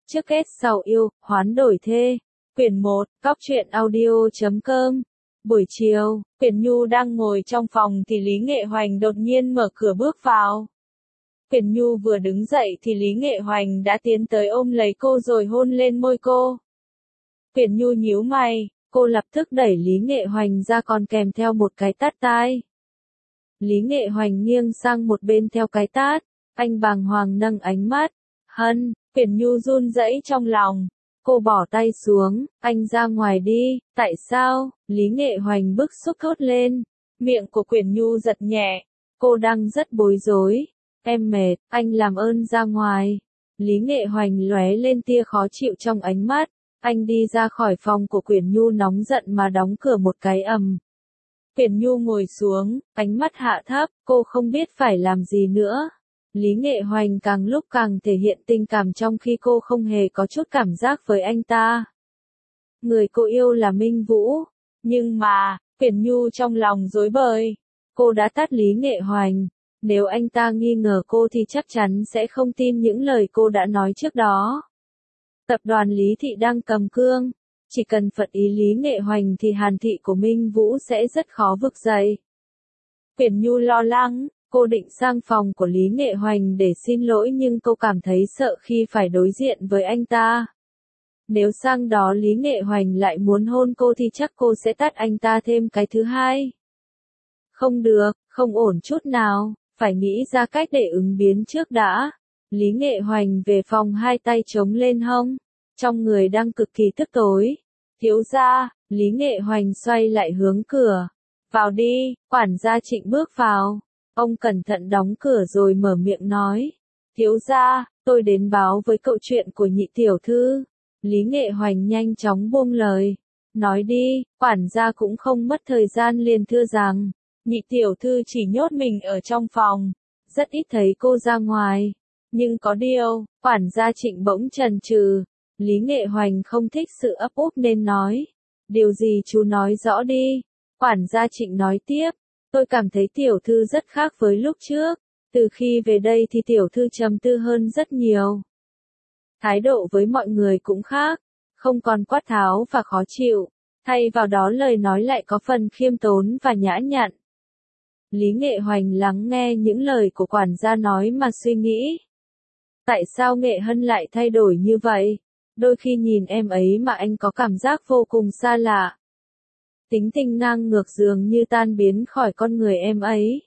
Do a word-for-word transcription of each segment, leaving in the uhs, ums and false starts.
Trước kết sau yêu, hoán đổi thê. Quyển một, cóc truyện audio chấm com. Buổi chiều, Quyển Nhu đang ngồi trong phòng thì Lý Nghệ Hoành đột nhiên mở cửa bước vào. Quyển Nhu vừa đứng dậy thì Lý Nghệ Hoành đã tiến tới ôm lấy cô rồi hôn lên môi cô. Quyển Nhu nhíu mày, cô lập tức đẩy Lý Nghệ Hoành ra còn kèm theo một cái tát tai. Lý Nghệ Hoành nghiêng sang một bên theo cái tát, anh bàng hoàng nâng ánh mắt. Hân, Quyển Nhu run rẩy trong lòng. Cô bỏ tay xuống, anh ra ngoài đi, tại sao? Lý Nghệ Hoành bức xúc thốt lên. Miệng của Quyển Nhu giật nhẹ, cô đang rất bối rối. Em mệt, anh làm ơn ra ngoài. Lý Nghệ Hoành lóe lên tia khó chịu trong ánh mắt. Anh đi ra khỏi phòng của Quyển Nhu nóng giận mà đóng cửa một cái ầm. Quyển Nhu ngồi xuống, ánh mắt hạ thấp, cô không biết phải làm gì nữa. Lý Nghệ Hoành càng lúc càng thể hiện tình cảm trong khi cô không hề có chút cảm giác với anh ta. Người cô yêu là Minh Vũ, nhưng mà, Quyển Nhu trong lòng rối bời. Cô đã tát Lý Nghệ Hoành, nếu anh ta nghi ngờ cô thì chắc chắn sẽ không tin những lời cô đã nói trước đó. Tập đoàn Lý Thị đang cầm cương, chỉ cần phật ý Lý Nghệ Hoành thì hàn thị của Minh Vũ sẽ rất khó vực dậy. Quyển Nhu lo lắng. Cô định sang phòng của Lý Nghệ Hoành để xin lỗi nhưng cô cảm thấy sợ khi phải đối diện với anh ta. Nếu sang đó Lý Nghệ Hoành lại muốn hôn cô thì chắc cô sẽ tát anh ta thêm cái thứ hai. Không được, không ổn chút nào, phải nghĩ ra cách để ứng biến trước đã. Lý Nghệ Hoành về phòng hai tay chống lên hông, trong người đang cực kỳ tức tối. Thiếu gia, Lý Nghệ Hoành xoay lại hướng cửa. Vào đi, quản gia Trịnh bước vào. Ông cẩn thận đóng cửa rồi mở miệng nói. Thiếu gia, tôi đến báo với cậu chuyện của nhị tiểu thư. Lý Nghệ Hoành nhanh chóng buông lời. Nói đi, quản gia cũng không mất thời gian liền thưa rằng. Nhị tiểu thư chỉ nhốt mình ở trong phòng. Rất ít thấy cô ra ngoài. Nhưng có điều, quản gia Trịnh bỗng chần chừ. Lý Nghệ Hoành không thích sự ấp úp nên nói. Điều gì chú nói rõ đi. Quản gia Trịnh nói tiếp. Tôi cảm thấy tiểu thư rất khác với lúc trước, từ khi về đây thì tiểu thư trầm tư hơn rất nhiều. Thái độ với mọi người cũng khác, không còn quát tháo và khó chịu, thay vào đó lời nói lại có phần khiêm tốn và nhã nhặn. Lý Nghệ Hoành lắng nghe những lời của quản gia nói mà suy nghĩ. Tại sao Nghệ Hân lại thay đổi như vậy? Đôi khi nhìn em ấy mà anh có cảm giác vô cùng xa lạ. Tính tình ngang ngược dường như tan biến khỏi con người em ấy.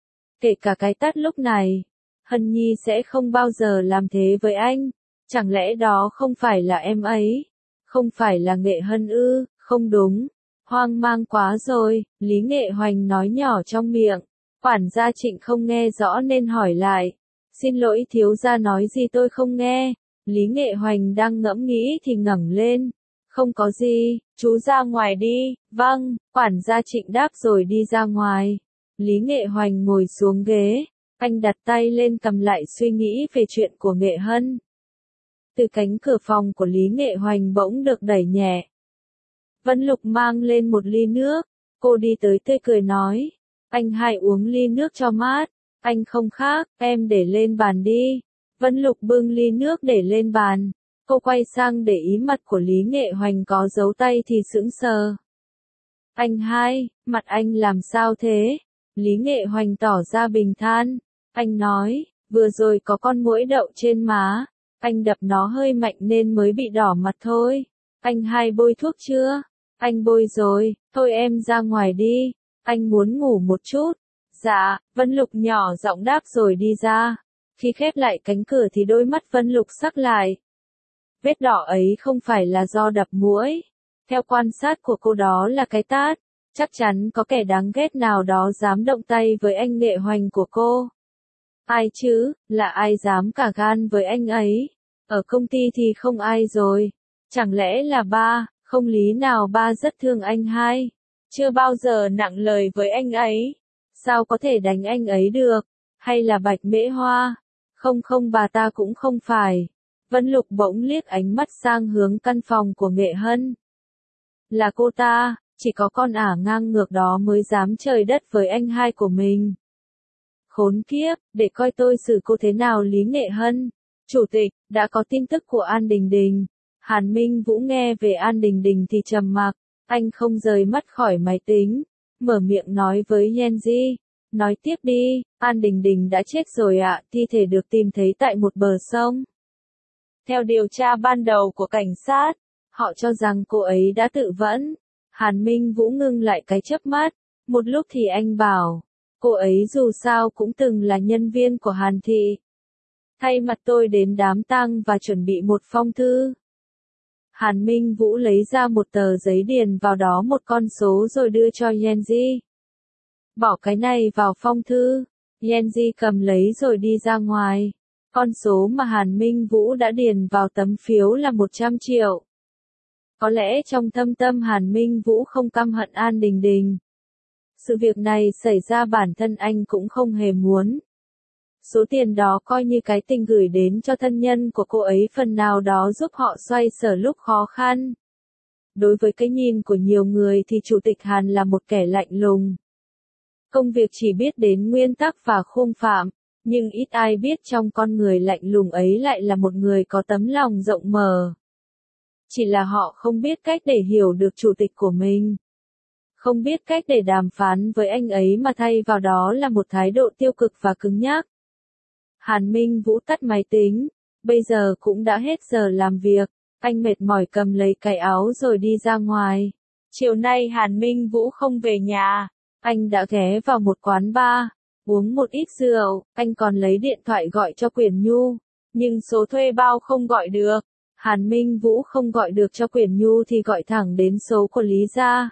Kể cả cái tát lúc này, Hân Nhi sẽ không bao giờ làm thế với anh. Chẳng lẽ đó không phải là em ấy? Không phải là Nghệ Hân ư? Không đúng. Hoang mang quá rồi, Lý Nghệ Hoành nói nhỏ trong miệng. Quản gia Trịnh không nghe rõ nên hỏi lại. Xin lỗi thiếu gia nói gì tôi không nghe. Lý Nghệ Hoành đang ngẫm nghĩ thì ngẩng lên. Không có gì, chú ra ngoài đi. Vâng, quản gia Trịnh đáp rồi đi ra ngoài. Lý Nghệ Hoành ngồi xuống ghế, anh đặt tay lên cầm lại suy nghĩ về chuyện của Nghệ Hân. Từ cánh cửa phòng của Lý Nghệ Hoành bỗng được đẩy nhẹ. Vân Lục mang lên một ly nước, cô đi tới tươi cười nói. Anh hãy uống ly nước cho mát, anh không khác, em để lên bàn đi. Vân Lục bưng ly nước để lên bàn. Cô quay sang để ý mặt của Lý Nghệ Hoành có dấu tay thì sững sờ. Anh hai, mặt anh làm sao thế? Lý Nghệ Hoành tỏ ra bình thản. Anh nói, vừa rồi có con muỗi đậu trên má. Anh đập nó hơi mạnh nên mới bị đỏ mặt thôi. Anh hai bôi thuốc chưa? Anh bôi rồi, thôi em ra ngoài đi. Anh muốn ngủ một chút. Dạ, Vân Lục nhỏ giọng đáp rồi đi ra. Khi khép lại cánh cửa thì đôi mắt Vân Lục sắc lại. Vết đỏ ấy không phải là do đập muỗi. Theo quan sát của cô đó là cái tát. Chắc chắn có kẻ đáng ghét nào đó dám động tay với anh Nghệ Hoành của cô. Ai chứ, là ai dám cả gan với anh ấy? Ở công ty thì không ai rồi. Chẳng lẽ là ba, không lý nào ba rất thương anh hai. Chưa bao giờ nặng lời với anh ấy. Sao có thể đánh anh ấy được? Hay là Bạch Mễ Hoa? Không không bà ta cũng không phải. Vân Lục bỗng liếc ánh mắt sang hướng căn phòng của Nghệ Hân. Là cô ta, chỉ có con ả ngang ngược đó mới dám trời đất với anh hai của mình. Khốn kiếp, để coi tôi xử cô thế nào Lý Nghệ Hân. Chủ tịch, đã có tin tức của An Đình Đình. Hàn Minh Vũ nghe về An Đình Đình thì trầm mặc, anh không rời mắt khỏi máy tính, mở miệng nói với Yenji. Nói tiếp đi, An Đình Đình đã chết rồi ạ, à, thi thể được tìm thấy tại một bờ sông. Theo điều tra ban đầu của cảnh sát, họ cho rằng cô ấy đã tự vẫn. Hàn Minh Vũ ngưng lại cái chớp mắt, một lúc thì anh bảo, cô ấy dù sao cũng từng là nhân viên của Hàn Thị. Thay mặt tôi đến đám tang và chuẩn bị một phong thư. Hàn Minh Vũ lấy ra một tờ giấy điền vào đó một con số rồi đưa cho Yenji. Bỏ cái này vào phong thư. Yenji cầm lấy rồi đi ra ngoài. Con số mà Hàn Minh Vũ đã điền vào tấm phiếu là một trăm triệu. Có lẽ trong thâm tâm Hàn Minh Vũ không căm hận An Đình Đình. Sự việc này xảy ra bản thân anh cũng không hề muốn. Số tiền đó coi như cái tình gửi đến cho thân nhân của cô ấy phần nào đó giúp họ xoay sở lúc khó khăn. Đối với cái nhìn của nhiều người thì Chủ tịch Hàn là một kẻ lạnh lùng. Công việc chỉ biết đến nguyên tắc và khung phạm, nhưng ít ai biết trong con người lạnh lùng ấy lại là một người có tấm lòng rộng mở. Chỉ là họ không biết cách để hiểu được chủ tịch của mình. Không biết cách để đàm phán với anh ấy mà thay vào đó là một thái độ tiêu cực và cứng nhắc. Hàn Minh Vũ tắt máy tính, bây giờ cũng đã hết giờ làm việc, anh mệt mỏi cầm lấy cái áo rồi đi ra ngoài. Chiều nay Hàn Minh Vũ không về nhà, anh đã ghé vào một quán bar, uống một ít rượu, anh còn lấy điện thoại gọi cho Quyển Nhu, nhưng số thuê bao không gọi được. Hàn Minh Vũ không gọi được cho Quyển Nhu thì gọi thẳng đến số của Lý gia.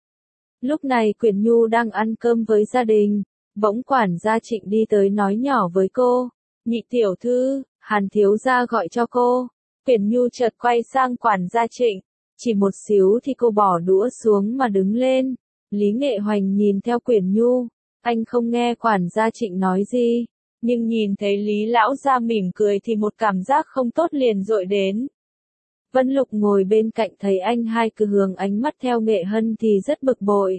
Lúc này Quyển Nhu đang ăn cơm với gia đình, bỗng quản gia Trịnh đi tới nói nhỏ với cô, nhị tiểu thư, Hàn thiếu gia gọi cho cô. Quyển Nhu chợt quay sang quản gia Trịnh, chỉ một xíu thì cô bỏ đũa xuống mà đứng lên. Lý Nghệ Hoành nhìn theo Quyển Nhu, anh không nghe quản gia Trịnh nói gì, nhưng nhìn thấy Lý lão gia mỉm cười thì một cảm giác không tốt liền dội đến. Vân Lục ngồi bên cạnh thấy anh hai cứ hướng ánh mắt theo Nghệ Hân thì rất bực bội.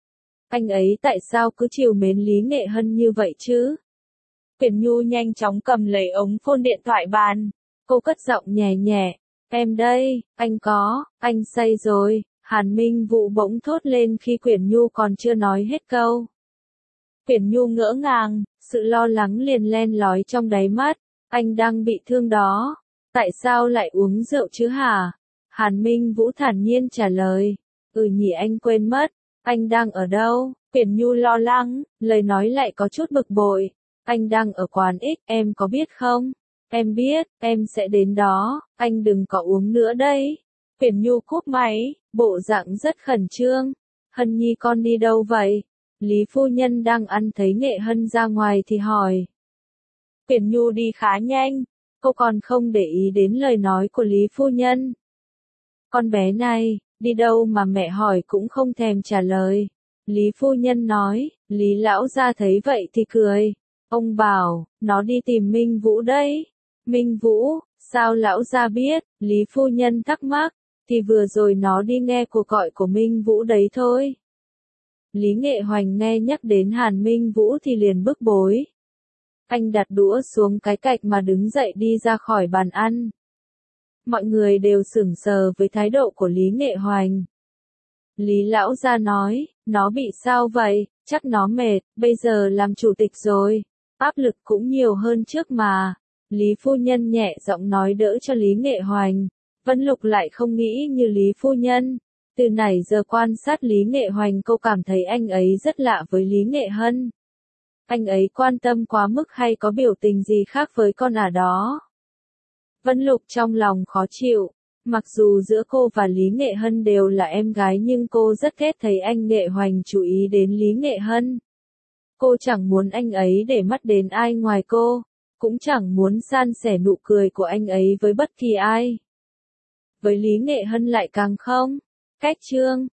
Anh ấy tại sao cứ trìu mến Lý Nghệ Hân như vậy chứ? Quyển Nhu nhanh chóng cầm lấy ống phone điện thoại bàn. Cô cất giọng nhẹ nhẹ. Em đây, anh có, anh say rồi. Hàn Minh Vũ bỗng thốt lên khi Quyển Nhu còn chưa nói hết câu. Quyển Nhu ngỡ ngàng, sự lo lắng liền len lói trong đáy mắt. Anh đang bị thương đó. Tại sao lại uống rượu chứ hả? Hàn Minh Vũ thản nhiên trả lời. Ừ nhỉ, anh quên mất. Anh đang ở đâu? Quyển Nhu lo lắng, lời nói lại có chút bực bội. Anh đang ở quán X, em có biết không? Em biết, em sẽ đến đó, anh đừng có uống nữa đấy. Quyển Nhu cúp máy, bộ dạng rất khẩn trương. Hân Nhi con đi đâu vậy? Lý phu nhân đang ăn thấy Nghệ Hân ra ngoài thì hỏi. Quyển Nhu đi khá nhanh, cô còn không để ý đến lời nói của Lý phu nhân. Con bé này, đi đâu mà mẹ hỏi cũng không thèm trả lời. Lý phu nhân nói, Lý lão gia thấy vậy thì cười. Ông bảo, nó đi tìm Minh Vũ đấy. Minh Vũ, sao lão gia biết? Lý phu nhân thắc mắc, thì vừa rồi nó đi nghe cuộc gọi của Minh Vũ đấy thôi. Lý Nghệ Hoành nghe nhắc đến Hàn Minh Vũ thì liền bức bối. Anh đặt đũa xuống cái cạnh mà đứng dậy đi ra khỏi bàn ăn. Mọi người đều sửng sờ với thái độ của Lý Nghệ Hoành. Lý lão gia nói, nó bị sao vậy? Chắc nó mệt, bây giờ làm chủ tịch rồi. Áp lực cũng nhiều hơn trước mà. Lý phu nhân nhẹ giọng nói đỡ cho Lý Nghệ Hoành. Vân Lục lại không nghĩ như Lý phu nhân. Từ nãy giờ quan sát Lý Nghệ Hoành cô cảm thấy anh ấy rất lạ với Lý Nghệ Hân. Anh ấy quan tâm quá mức hay có biểu tình gì khác với con ả đó? Vân Lục trong lòng khó chịu. Mặc dù giữa cô và Lý Nghệ Hân đều là em gái nhưng cô rất ghét thấy anh Nghệ Hoành chú ý đến Lý Nghệ Hân. Cô chẳng muốn anh ấy để mắt đến ai ngoài cô, cũng chẳng muốn san sẻ nụ cười của anh ấy với bất kỳ ai. Với Lý Nghệ Hân lại càng không. Cách chương